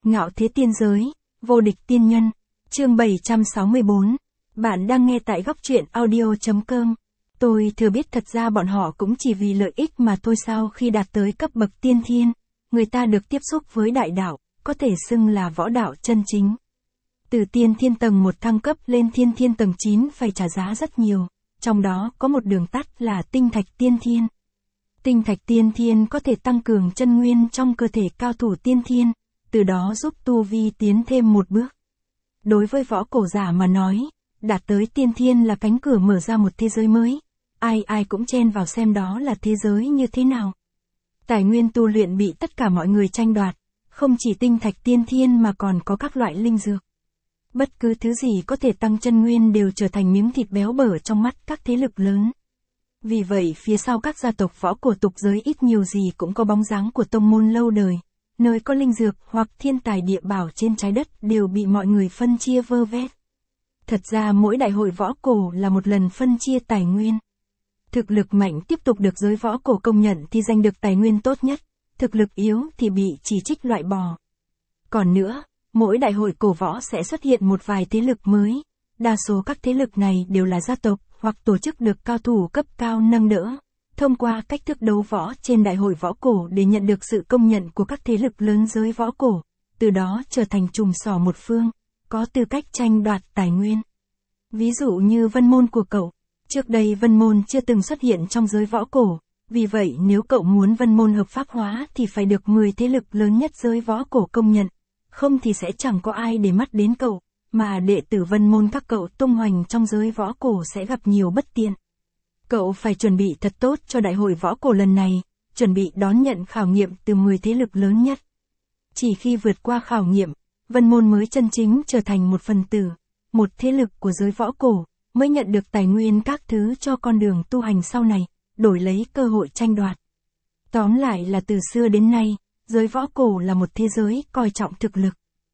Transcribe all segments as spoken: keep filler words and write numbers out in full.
Ngạo thế tiên giới, vô địch tiên nhân, chương bảy trăm sáu mươi bốn. Bạn đang nghe tại góc truyện audio chấm com. Tôi thừa biết thật ra bọn họ cũng chỉ vì lợi ích mà thôi. Sau khi đạt tới cấp bậc tiên thiên, người ta được tiếp xúc với đại đạo, có thể xưng là võ đạo chân chính. Từ tiên thiên tầng một thăng cấp lên thiên thiên tầng chín phải trả giá rất nhiều, trong đó có một đường tắt là tinh thạch tiên thiên. Tinh thạch tiên thiên có thể tăng cường chân nguyên trong cơ thể cao thủ tiên thiên, từ đó giúp tu vi tiến thêm một bước. Đối với võ cổ giả mà nói, đạt tới tiên thiên là cánh cửa mở ra một thế giới mới, ai ai cũng chen vào xem đó là thế giới như thế nào. Tài nguyên tu luyện bị tất cả mọi người tranh đoạt, không chỉ tinh thạch tiên thiên mà còn có các loại linh dược. Bất cứ thứ gì có thể tăng chân nguyên đều trở thành miếng thịt béo bở trong mắt các thế lực lớn. Vì vậy phía sau các gia tộc võ cổ tục giới ít nhiều gì cũng có bóng dáng của tông môn lâu đời, nơi có linh dược hoặc thiên tài địa bảo trên trái đất đều bị mọi người phân chia vơ vét. Thật ra mỗi đại hội võ cổ là một lần phân chia tài nguyên. Thực lực mạnh tiếp tục được giới võ cổ công nhận thì giành được tài nguyên tốt nhất, thực lực yếu thì bị chỉ trích loại bỏ. Còn nữa, mỗi đại hội cổ võ sẽ xuất hiện một vài thế lực mới, đa số các thế lực này đều là gia tộc hoặc tổ chức được cao thủ cấp cao nâng đỡ, thông qua cách thức đấu võ trên đại hội võ cổ để nhận được sự công nhận của các thế lực lớn giới võ cổ, từ đó trở thành trùm sỏ một phương, có tư cách tranh đoạt tài nguyên. Ví dụ như Vân Môn của cậu, trước đây Vân Môn chưa từng xuất hiện trong giới võ cổ, vì vậy nếu cậu muốn Vân Môn hợp pháp hóa thì phải được mười thế lực lớn nhất giới võ cổ công nhận, không thì sẽ chẳng có ai để mắt đến cậu, mà đệ tử Vân Môn các cậu tung hoành trong giới võ cổ sẽ gặp nhiều bất tiện. Cậu phải chuẩn bị thật tốt cho đại hội võ cổ lần này, chuẩn bị đón nhận khảo nghiệm từ mười thế lực lớn nhất. Chỉ khi vượt qua khảo nghiệm, Vân Môn mới chân chính trở thành một phần tử, một thế lực của giới võ cổ, mới nhận được tài nguyên các thứ cho con đường tu hành sau này, đổi lấy cơ hội tranh đoạt. Tóm lại là từ xưa đến nay, giới võ cổ là một thế giới coi trọng thực lực.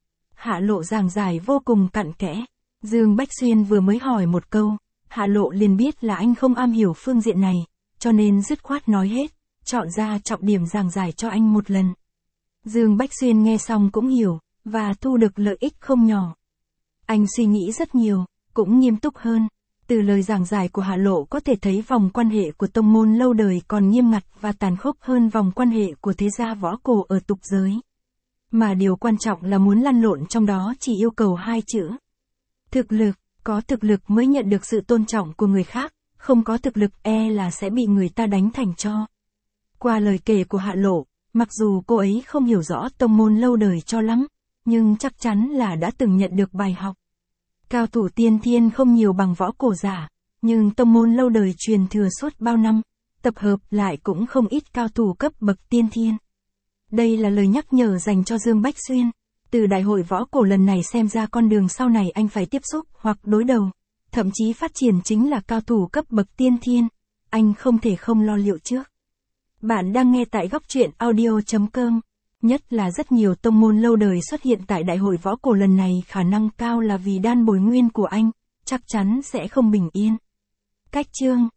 Hạ Lộ giảng giải vô cùng cặn kẽ. Dương Bách Xuyên vừa mới hỏi một câu, Hạ Lộ liền biết là anh không am hiểu phương diện này, cho nên dứt khoát nói hết, chọn ra trọng điểm giảng giải cho anh một lần. Dương Bách Xuyên nghe xong cũng hiểu, và thu được lợi ích không nhỏ. Anh suy nghĩ rất nhiều, cũng nghiêm túc hơn. Từ lời giảng giải của Hạ Lộ có thể thấy vòng quan hệ của tông môn lâu đời còn nghiêm ngặt và tàn khốc hơn vòng quan hệ của thế gia võ cổ ở tục giới. Mà điều quan trọng là muốn lăn lộn trong đó chỉ yêu cầu hai chữ. Thực lực, có thực lực mới nhận được sự tôn trọng của người khác, không có thực lực e là sẽ bị người ta đánh thành tro. Qua lời kể của Hạ Lộ, mặc dù cô ấy không hiểu rõ tông môn lâu đời cho lắm, nhưng chắc chắn là đã từng nhận được bài học. Cao thủ tiên thiên không nhiều bằng võ cổ giả, nhưng tông môn lâu đời truyền thừa suốt bao năm, tập hợp lại cũng không ít cao thủ cấp bậc tiên thiên. Đây là lời nhắc nhở dành cho Dương Bách Xuyên. Từ đại hội võ cổ lần này xem ra con đường sau này anh phải tiếp xúc hoặc đối đầu, thậm chí phát triển chính là cao thủ cấp bậc tiên thiên. Anh không thể không lo liệu trước. Bạn đang nghe tại góc truyện audio chấm com. Nhất là rất nhiều tông môn lâu đời xuất hiện tại đại hội võ cổ lần này khả năng cao là vì đan bồi nguyên của anh, chắc chắn sẽ không bình yên. Cách chương